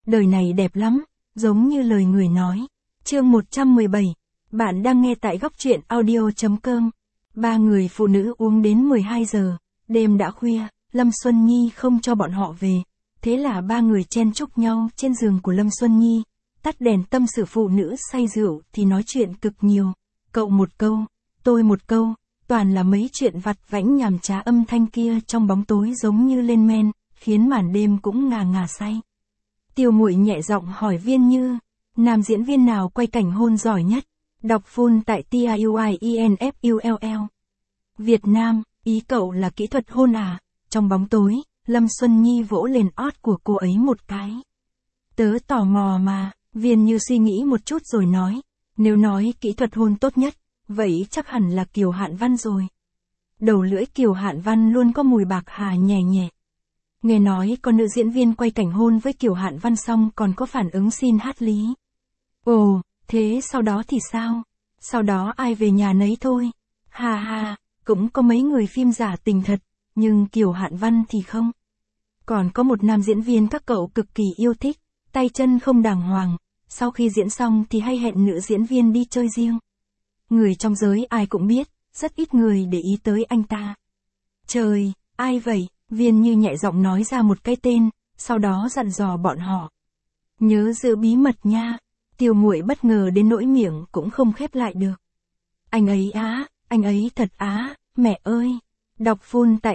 đời này đẹp lắm, giống như lời người nói. Chương 117, bạn đang nghe tại góc truyện audio.com. Ba người phụ nữ uống đến 12 giờ, đêm đã khuya, Lâm Xuân Nhi không cho bọn họ về. Thế là ba người chen chúc nhau trên giường của Lâm Xuân Nhi, tắt đèn tâm sự. Phụ nữ say rượu thì nói chuyện cực nhiều, cậu một câu, tôi một câu, toàn là mấy chuyện vặt vãnh nhàm chá. Âm thanh kia trong bóng tối giống như lên men, khiến màn đêm cũng ngà ngà say. Tiêu Muội nhẹ giọng hỏi Viên Như, nam diễn viên nào quay cảnh hôn giỏi nhất? Đọc full tại TIUIENFULL. Việt Nam, ý cậu là kỹ thuật hôn à? Trong bóng tối, Lâm Xuân Nhi vỗ lên ót của cô ấy một cái. Tớ tò mò mà. Viên Như suy nghĩ một chút rồi nói, nếu nói kỹ thuật hôn tốt nhất, vậy chắc hẳn là Kiều Hạn Văn rồi. Đầu lưỡi Kiều Hạn Văn luôn có mùi bạc hà nhẹ nhẹ. Nghe nói có nữ diễn viên quay cảnh hôn với Kiều Hạn Văn xong còn có phản ứng xin hát lý. Ồ, thế sau đó thì sao? Sau đó ai về nhà nấy thôi. Ha ha, cũng có mấy người phim giả tình thật, nhưng Kiều Hạn Văn thì không. Còn có một nam diễn viên các cậu cực kỳ yêu thích, tay chân không đàng hoàng, sau khi diễn xong thì hay hẹn nữ diễn viên đi chơi riêng. Người trong giới ai cũng biết, rất ít người để ý tới anh ta. Trời, ai vậy? Viên Như nhẹ giọng nói ra một cái tên, sau đó dặn dò bọn họ. Nhớ giữ bí mật nha. Tiêu Muội bất ngờ đến nỗi miệng cũng không khép lại được. Anh ấy á, anh ấy thật á, mẹ ơi. Đọc full tại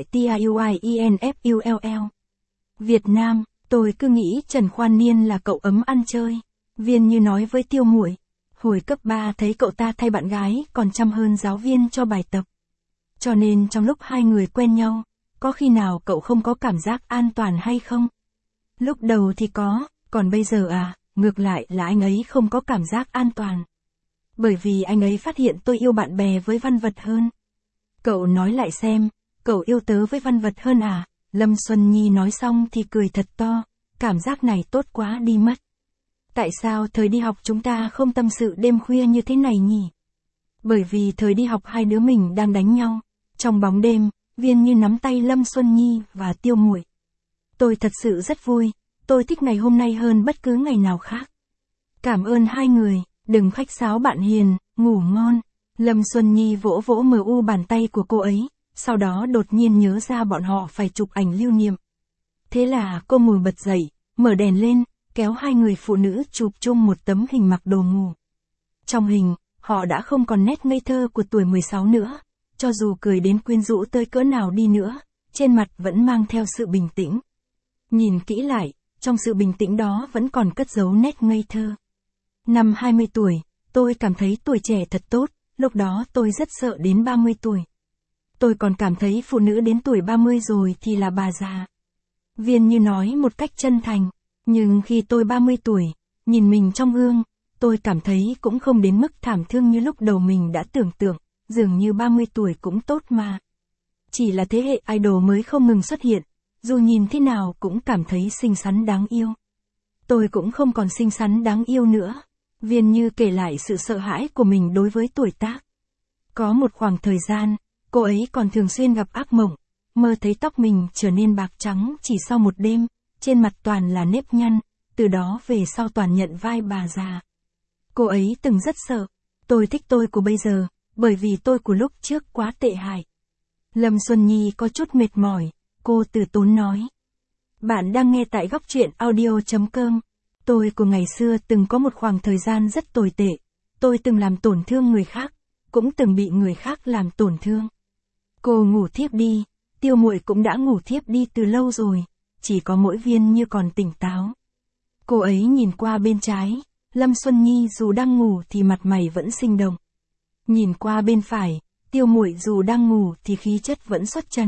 TIUIENFULL. Việt Nam, tôi cứ nghĩ Trần Khoan Niên là cậu ấm ăn chơi. Viên Như nói với Tiêu Muội, hồi cấp 3 thấy cậu ta thay bạn gái còn chăm hơn giáo viên cho bài tập. Cho nên trong lúc hai người quen nhau, có khi nào cậu không có cảm giác an toàn hay không? Lúc đầu thì có, còn bây giờ à, ngược lại là anh ấy không có cảm giác an toàn. Bởi vì anh ấy phát hiện tôi yêu bạn bè với văn vật hơn. Cậu nói lại xem, cậu yêu tớ với văn vật hơn à? Lâm Xuân Nhi nói xong thì cười thật to, cảm giác này tốt quá đi mất. Tại sao thời đi học chúng ta không tâm sự đêm khuya như thế này nhỉ? Bởi vì thời đi học hai đứa mình đang đánh nhau. Trong bóng đêm, Viên Như nắm tay Lâm Xuân Nhi và Tiêu Muội. Tôi thật sự rất vui, tôi thích ngày hôm nay hơn bất cứ ngày nào khác. Cảm ơn hai người, đừng khách sáo bạn hiền, ngủ ngon. Lâm Xuân Nhi vỗ vỗ mu bàn tay của cô ấy, sau đó đột nhiên nhớ ra bọn họ phải chụp ảnh lưu niệm. Thế là cô ngồi bật dậy, mở đèn lên, kéo hai người phụ nữ chụp chung một tấm hình mặc đồ ngủ. Trong hình, họ đã không còn nét ngây thơ của tuổi 16 nữa, cho dù cười đến quyến rũ tới cỡ nào đi nữa, trên mặt vẫn mang theo sự bình tĩnh. Nhìn kỹ lại, trong sự bình tĩnh đó vẫn còn cất giấu nét ngây thơ. Năm 20 tuổi, tôi cảm thấy tuổi trẻ thật tốt, lúc đó tôi rất sợ đến 30 tuổi. Tôi còn cảm thấy phụ nữ đến tuổi 30 rồi thì là bà già. Viên Như nói một cách chân thành, nhưng khi tôi 30 tuổi, nhìn mình trong gương, tôi cảm thấy cũng không đến mức thảm thương như lúc đầu mình đã tưởng tượng, dường như 30 tuổi cũng tốt mà. Chỉ là thế hệ idol mới không ngừng xuất hiện, dù nhìn thế nào cũng cảm thấy xinh xắn đáng yêu. Tôi cũng không còn xinh xắn đáng yêu nữa. Viên Như kể lại sự sợ hãi của mình đối với tuổi tác. Có một khoảng thời gian, cô ấy còn thường xuyên gặp ác mộng, mơ thấy tóc mình trở nên bạc trắng chỉ sau một đêm, trên mặt toàn là nếp nhăn, từ đó về sau toàn nhận vai bà già. Cô ấy từng rất sợ, tôi thích tôi của bây giờ, bởi vì tôi của lúc trước quá tệ hại. Lâm Xuân Nhi có chút mệt mỏi, cô từ tốn nói. Bạn đang nghe tại góc truyện audio.com. Tôi của ngày xưa từng có một khoảng thời gian rất tồi tệ, tôi từng làm tổn thương người khác, cũng từng bị người khác làm tổn thương. Cô ngủ thiếp đi, Tiêu Muội cũng đã ngủ thiếp đi từ lâu rồi, chỉ có mỗi Viên Như còn tỉnh táo. Cô ấy nhìn qua bên trái, Lâm Xuân Nhi dù đang ngủ thì mặt mày vẫn sinh động. Nhìn qua bên phải, Tiêu Muội dù đang ngủ thì khí chất vẫn xuất trần.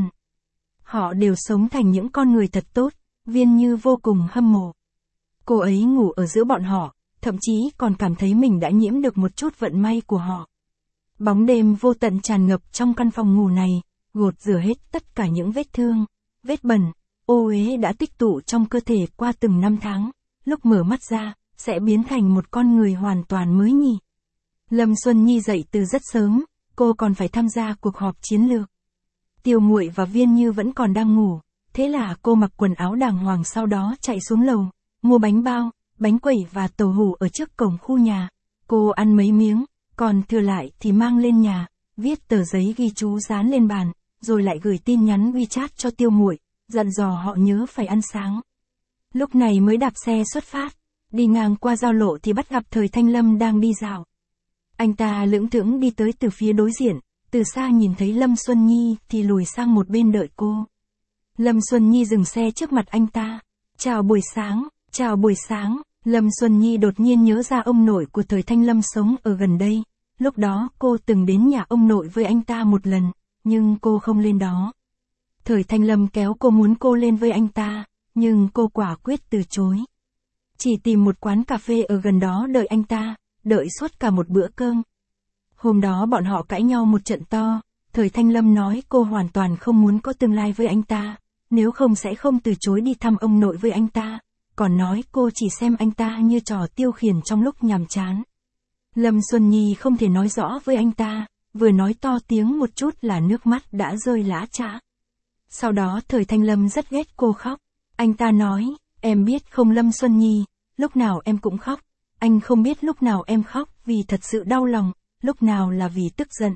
Họ đều sống thành những con người thật tốt, Viên Như vô cùng hâm mộ. Cô ấy ngủ ở giữa bọn họ, thậm chí còn cảm thấy mình đã nhiễm được một chút vận may của họ. Bóng đêm vô tận tràn ngập trong căn phòng ngủ này, gột rửa hết tất cả những vết thương, vết bẩn, ô uế đã tích tụ trong cơ thể qua từng năm tháng, lúc mở mắt ra, sẽ biến thành một con người hoàn toàn mới nhỉ. Lâm Xuân Nhi dậy từ rất sớm, cô còn phải tham gia cuộc họp chiến lược. Tiêu Muội và Viên Như vẫn còn đang ngủ, thế là cô mặc quần áo đàng hoàng sau đó chạy xuống lầu, mua bánh bao, bánh quẩy và tàu hủ ở trước cổng khu nhà. Cô ăn mấy miếng, còn thừa lại thì mang lên nhà, viết tờ giấy ghi chú dán lên bàn, rồi lại gửi tin nhắn WeChat cho Tiêu Muội, dặn dò họ nhớ phải ăn sáng. Lúc này mới đạp xe xuất phát, đi ngang qua giao lộ thì bắt gặp Thời Thanh Lâm đang đi dạo. Anh ta lững thững đi tới từ phía đối diện, từ xa nhìn thấy Lâm Xuân Nhi thì lùi sang một bên đợi cô. Lâm Xuân Nhi dừng xe trước mặt anh ta. Chào buổi sáng, chào buổi sáng. Lâm Xuân Nhi đột nhiên nhớ ra ông nội của Thời Thanh Lâm sống ở gần đây. Lúc đó cô từng đến nhà ông nội với anh ta một lần, nhưng cô không lên đó. Thời Thanh Lâm kéo cô muốn cô lên với anh ta, nhưng cô quả quyết từ chối. Chỉ tìm một quán cà phê ở gần đó đợi anh ta, đợi suốt cả một bữa cơm. Hôm đó bọn họ cãi nhau một trận to, Thời Thanh Lâm nói cô hoàn toàn không muốn có tương lai với anh ta, nếu không sẽ không từ chối đi thăm ông nội với anh ta, còn nói cô chỉ xem anh ta như trò tiêu khiển trong lúc nhàm chán. Lâm Xuân Nhi không thể nói rõ với anh ta, vừa nói to tiếng một chút là nước mắt đã rơi lã chã. Sau đó Thời Thanh Lâm rất ghét cô khóc. Anh ta nói, em biết không Lâm Xuân Nhi, lúc nào em cũng khóc. Anh không biết lúc nào em khóc vì thật sự đau lòng, lúc nào là vì tức giận.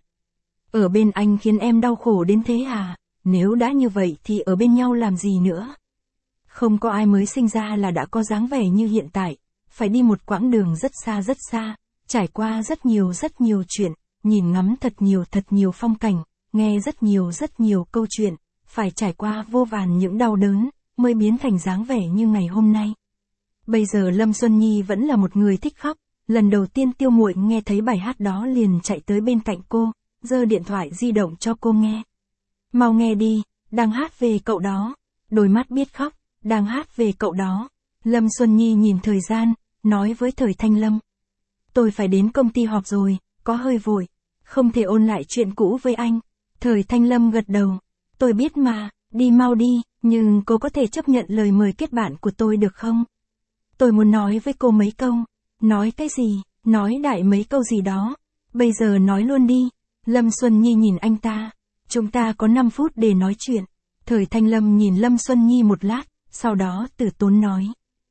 Ở bên anh khiến em đau khổ đến thế à? Nếu đã như vậy thì ở bên nhau làm gì nữa? Không có ai mới sinh ra là đã có dáng vẻ như hiện tại, phải đi một quãng đường rất xa, trải qua rất nhiều chuyện, nhìn ngắm thật nhiều phong cảnh, nghe rất nhiều câu chuyện, phải trải qua vô vàn những đau đớn, mới biến thành dáng vẻ như ngày hôm nay. Bây giờ Lâm Xuân Nhi vẫn là một người thích khóc, lần đầu tiên Tiêu Muội nghe thấy bài hát đó liền chạy tới bên cạnh cô, giơ điện thoại di động cho cô nghe. Mau nghe đi, đang hát về cậu đó. Đôi mắt biết khóc, đang hát về cậu đó. Lâm Xuân Nhi nhìn thời gian, nói với Thời Thanh Lâm. Tôi phải đến công ty họp rồi, có hơi vội, không thể ôn lại chuyện cũ với anh. Thời Thanh Lâm gật đầu. Tôi biết mà, đi mau đi, nhưng cô có thể chấp nhận lời mời kết bạn của tôi được không? Tôi muốn nói với cô mấy câu. Nói cái gì? Nói đại mấy câu gì đó. Bây giờ nói luôn đi. Lâm Xuân Nhi nhìn anh ta. Chúng ta có 5 phút để nói chuyện. Thời Thanh Lâm nhìn Lâm Xuân Nhi một lát, sau đó từ tốn nói.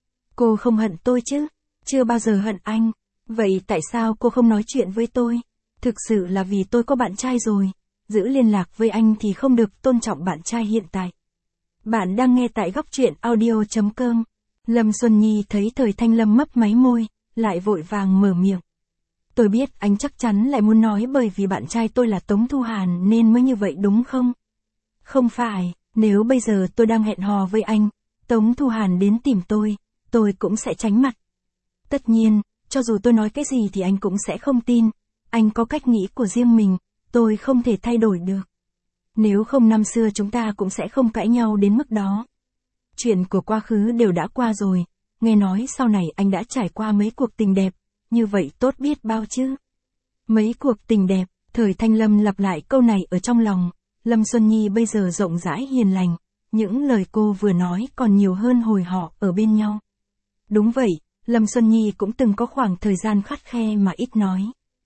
Cô không hận tôi chứ? Chưa bao giờ hận anh. Vậy tại sao cô không nói chuyện với tôi? Thực sự là vì tôi có bạn trai rồi. Giữ liên lạc với anh thì không được tôn trọng bạn trai hiện tại. Bạn đang nghe tại góc truyện audio.com. Lâm Xuân Nhi thấy Thời Thanh Lâm mấp máy môi, lại vội vàng mở miệng. Tôi biết anh chắc chắn lại muốn nói bởi vì bạn trai tôi là Tống Thu Hàn nên mới như vậy đúng không? Không phải, nếu bây giờ tôi đang hẹn hò với anh, Tống Thu Hàn đến tìm tôi cũng sẽ tránh mặt. Tất nhiên, cho dù tôi nói cái gì thì anh cũng sẽ không tin, anh có cách nghĩ của riêng mình, tôi không thể thay đổi được. Nếu không năm xưa chúng ta cũng sẽ không cãi nhau đến mức đó. Chuyện của quá khứ đều đã qua rồi, nghe nói sau này anh đã trải qua mấy cuộc tình đẹp, như vậy tốt biết bao chứ. Mấy cuộc tình đẹp, Thời Thanh Lâm lặp lại câu này ở trong lòng. Lâm Xuân Nhi bây giờ rộng rãi hiền lành, những lời cô vừa nói còn nhiều hơn hồi họ ở bên nhau. Đúng vậy, Lâm Xuân Nhi cũng từng có khoảng thời gian khắt khe mà ít nói.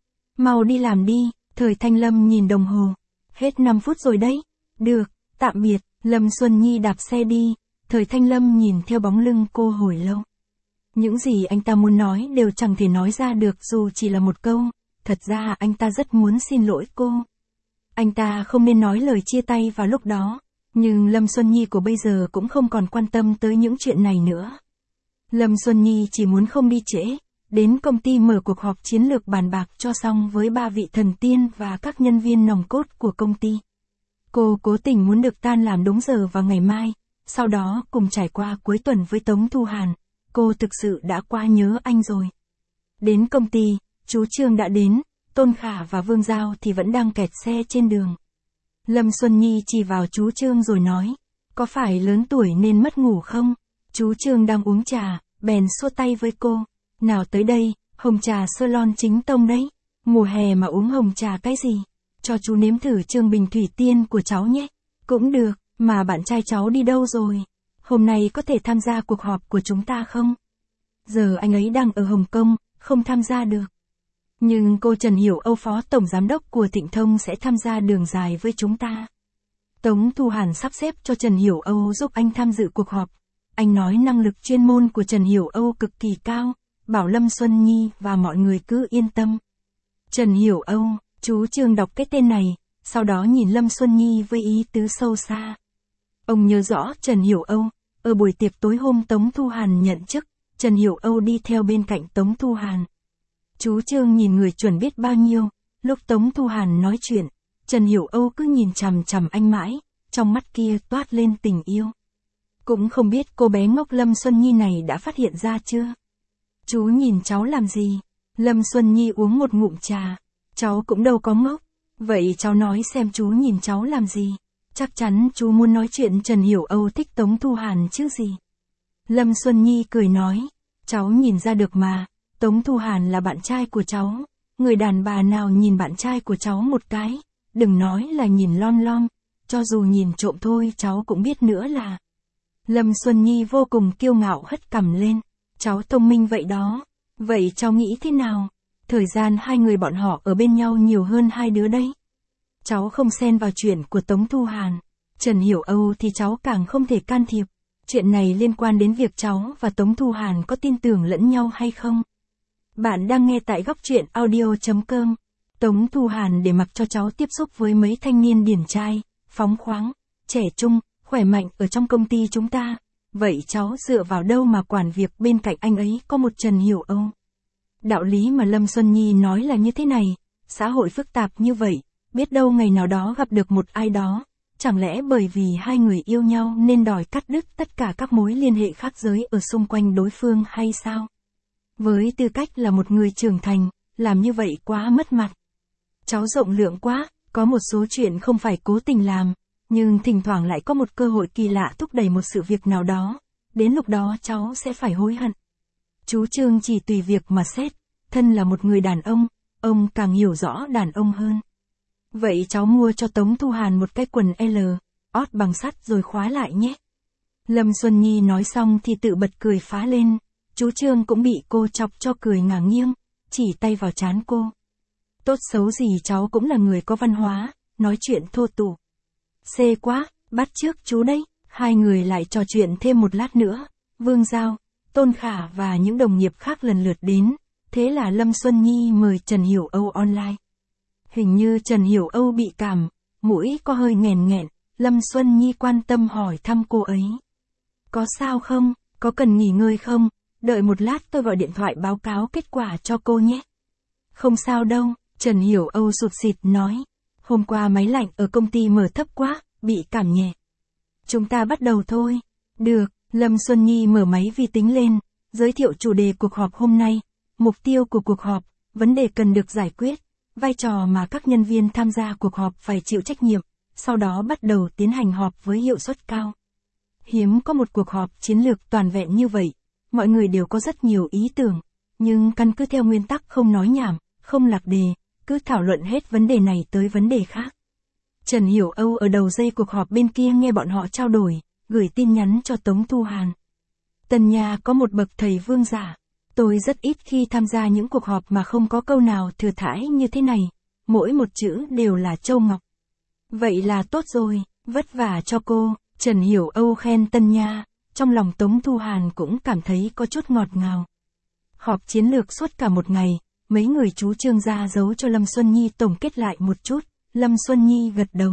Mau đi làm đi, Thời Thanh Lâm nhìn đồng hồ. Hết 5 phút rồi đấy. Được, tạm biệt, Lâm Xuân Nhi đạp xe đi. Thời Thanh Lâm nhìn theo bóng lưng cô hồi lâu. Những gì anh ta muốn nói đều chẳng thể nói ra được dù chỉ là một câu. Thật ra anh ta rất muốn xin lỗi cô. Anh ta không nên nói lời chia tay vào lúc đó. Nhưng Lâm Xuân Nhi của bây giờ cũng không còn quan tâm tới những chuyện này nữa. Lâm Xuân Nhi chỉ muốn không đi trễ, đến công ty mở cuộc họp chiến lược bàn bạc cho xong với 3 vị thần tiên và các nhân viên nòng cốt của công ty. Cô cố tình muốn được tan làm đúng giờ vào ngày mai, sau đó cùng trải qua cuối tuần với Tống Thu Hàn. Cô thực sự đã quá nhớ anh rồi. Đến công ty, chú Trương đã đến, Tôn Khả và Vương Giao thì vẫn đang kẹt xe trên đường. Lâm Xuân Nhi chỉ vào chú Trương rồi nói, có phải lớn tuổi nên mất ngủ không? Chú Trương đang uống trà, bèn xua tay với cô. Nào tới đây, hồng trà Ceylon chính tông đấy. Mùa hè mà uống hồng trà cái gì? Cho chú nếm thử Trương Bình Thủy Tiên của cháu nhé. Cũng được, mà bạn trai cháu đi đâu rồi? Hôm nay có thể tham gia cuộc họp của chúng ta không? Giờ anh ấy đang ở Hồng Kông, không tham gia được. Nhưng cô Trần Hiểu Âu phó tổng giám đốc của Thịnh Thông sẽ tham gia đường dài với chúng ta. Tống Thu Hàn sắp xếp cho Trần Hiểu Âu giúp anh tham dự cuộc họp. anh nói năng lực chuyên môn của Trần Hiểu Âu cực kỳ cao, bảo Lâm Xuân Nhi và mọi người cứ yên tâm. Trần Hiểu Âu, chú Trương đọc cái tên này, sau đó nhìn Lâm Xuân Nhi với ý tứ sâu xa. Ông nhớ rõ Trần Hiểu Âu, ở buổi tiệc tối hôm Tống Thu Hàn nhận chức, Trần Hiểu Âu đi theo bên cạnh Tống Thu Hàn. Chú Trương nhìn người chuẩn biết bao nhiêu, lúc Tống Thu Hàn nói chuyện, Trần Hiểu Âu cứ nhìn chằm chằm anh mãi, trong mắt kia toát lên tình yêu. Cũng không biết cô bé ngốc Lâm Xuân Nhi này đã phát hiện ra chưa? Chú nhìn cháu làm gì? Lâm Xuân Nhi uống một ngụm trà. Cháu cũng đâu có ngốc. Vậy cháu nói xem chú nhìn cháu làm gì? Chắc chắn chú muốn nói chuyện Trần Hiểu Âu thích Tống Thu Hàn chứ gì? Lâm Xuân Nhi cười nói. Cháu nhìn ra được mà. Tống Thu Hàn là bạn trai của cháu. Người đàn bà nào nhìn bạn trai của cháu một cái. Đừng nói là nhìn lon lon. Cho dù nhìn trộm thôi cháu cũng biết nữa là. Lâm Xuân Nhi vô cùng kiêu ngạo hất cằm lên. Cháu thông minh vậy đó. Vậy cháu nghĩ thế nào? Thời gian hai người bọn họ ở bên nhau nhiều hơn hai đứa đấy. Cháu không xen vào chuyện của Tống Thu Hàn. Trần Hiểu Âu thì cháu càng không thể can thiệp. Chuyện này liên quan đến việc cháu và Tống Thu Hàn có tin tưởng lẫn nhau hay không. Bạn đang nghe tại góc truyện audio.com. Tống Thu Hàn để mặc cho cháu tiếp xúc với mấy thanh niên điển trai, phóng khoáng, trẻ trung, khỏe mạnh ở trong công ty chúng ta. Vậy cháu dựa vào đâu mà quản việc bên cạnh anh ấy có một Trần Hiểu Âu? Đạo lý mà Lâm Xuân Nhi nói là như thế này, xã hội phức tạp như vậy, biết đâu ngày nào đó gặp được một ai đó, chẳng lẽ bởi vì hai người yêu nhau nên đòi cắt đứt tất cả các mối liên hệ khác giới ở xung quanh đối phương hay sao? Với tư cách là một người trưởng thành, làm như vậy quá mất mặt. Cháu rộng lượng quá, có một số chuyện không phải cố tình làm, nhưng thỉnh thoảng lại có một cơ hội kỳ lạ thúc đẩy một sự việc nào đó, đến lúc đó cháu sẽ phải hối hận. Chú Trương chỉ tùy việc mà xét, thân là một người đàn ông càng hiểu rõ đàn ông hơn. Vậy cháu mua cho Tống Thu Hàn một cái quần L, ót bằng sắt rồi khóa lại nhé. Lâm Xuân Nhi nói xong thì tự bật cười phá lên, chú Trương cũng bị cô chọc cho cười ngả nghiêng, chỉ tay vào trán cô. Tốt xấu gì cháu cũng là người có văn hóa, nói chuyện thô tục. Xê quá, bắt chước chú đấy. Hai người lại trò chuyện thêm một lát nữa. Vương Giao, Tôn Khả và những đồng nghiệp khác lần lượt đến. Thế là Lâm Xuân Nhi mời Trần Hiểu Âu online. Hình như Trần Hiểu Âu bị cảm, mũi có hơi nghèn nghẹn. Lâm Xuân Nhi quan tâm hỏi thăm cô ấy. Có sao không? Có cần nghỉ ngơi không? Đợi một lát tôi gọi điện thoại báo cáo kết quả cho cô nhé. Không sao đâu, Trần Hiểu Âu sụt sịt nói. Hôm qua máy lạnh ở công ty mở thấp quá, bị cảm nhẹ. Chúng ta bắt đầu thôi. Được, Lâm Xuân Nhi mở máy vi tính lên, giới thiệu chủ đề cuộc họp hôm nay, mục tiêu của cuộc họp, vấn đề cần được giải quyết, vai trò mà các nhân viên tham gia cuộc họp phải chịu trách nhiệm, sau đó bắt đầu tiến hành họp với hiệu suất cao. Hiếm có một cuộc họp chiến lược toàn vẹn như vậy, mọi người đều có rất nhiều ý tưởng, nhưng căn cứ theo nguyên tắc không nói nhảm, không lạc đề, cứ thảo luận hết vấn đề này tới vấn đề khác. Trần Hiểu Âu ở đầu dây cuộc họp bên kia nghe bọn họ trao đổi, gửi tin nhắn cho Tống Thu Hàn. Tần nhà có một bậc thầy vương giả. Tôi rất ít khi tham gia những cuộc họp mà không có câu nào thừa thãi như thế này. Mỗi một chữ đều là châu ngọc. Vậy là tốt rồi, vất vả cho cô. Trần Hiểu Âu khen Tân Nha, trong lòng Tống Thu Hàn cũng cảm thấy có chút ngọt ngào. Họp chiến lược suốt cả một ngày, mấy người chú Trương ra giấu cho Lâm Xuân Nhi tổng kết lại một chút. Lâm Xuân Nhi gật đầu.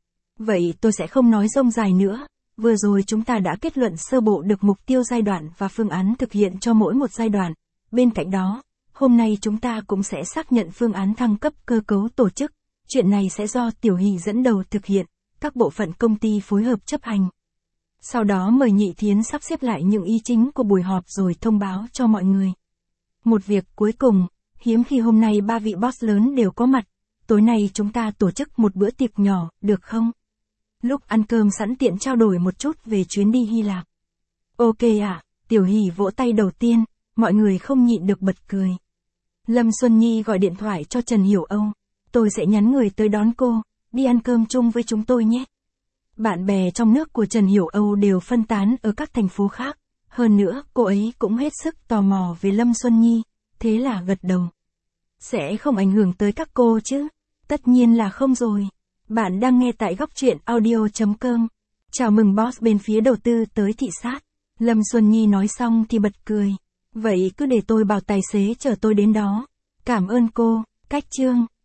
Vậy tôi sẽ không nói rông dài nữa. Vừa rồi chúng ta đã kết luận sơ bộ được mục tiêu giai đoạn và phương án thực hiện cho mỗi một giai đoạn. Bên cạnh đó, hôm nay chúng ta cũng sẽ xác nhận phương án thăng cấp cơ cấu tổ chức. Chuyện này sẽ do Tiểu Hỷ dẫn đầu thực hiện, các bộ phận công ty phối hợp chấp hành. Sau đó mời Nhị Thiến sắp xếp lại những ý chính của buổi họp rồi thông báo cho mọi người. Một việc cuối cùng, hiếm khi hôm nay ba vị boss lớn đều có mặt. Tối nay chúng ta tổ chức một bữa tiệc nhỏ, được không? Lúc ăn cơm sẵn tiện trao đổi một chút về chuyến đi Hy Lạp. Ok ạ, Tiểu Hỷ vỗ tay đầu tiên, mọi người không nhịn được bật cười. Lâm Xuân Nhi gọi điện thoại cho Trần Hiểu Âu. Tôi sẽ nhắn người tới đón cô, đi ăn cơm chung với chúng tôi nhé. Bạn bè trong nước của Trần Hiểu Âu đều phân tán ở các thành phố khác. Hơn nữa, cô ấy cũng hết sức tò mò về Lâm Xuân Nhi, thế là gật đầu. Sẽ không ảnh hưởng tới các cô chứ? Tất nhiên là không rồi. Bạn đang nghe tại góc truyện audio.com. Chào mừng boss bên phía đầu tư tới thị sát. Lâm Xuân Nhi nói xong thì bật cười. Vậy cứ để tôi bảo tài xế chở tôi đến đó. Cảm ơn cô, Cách Trương.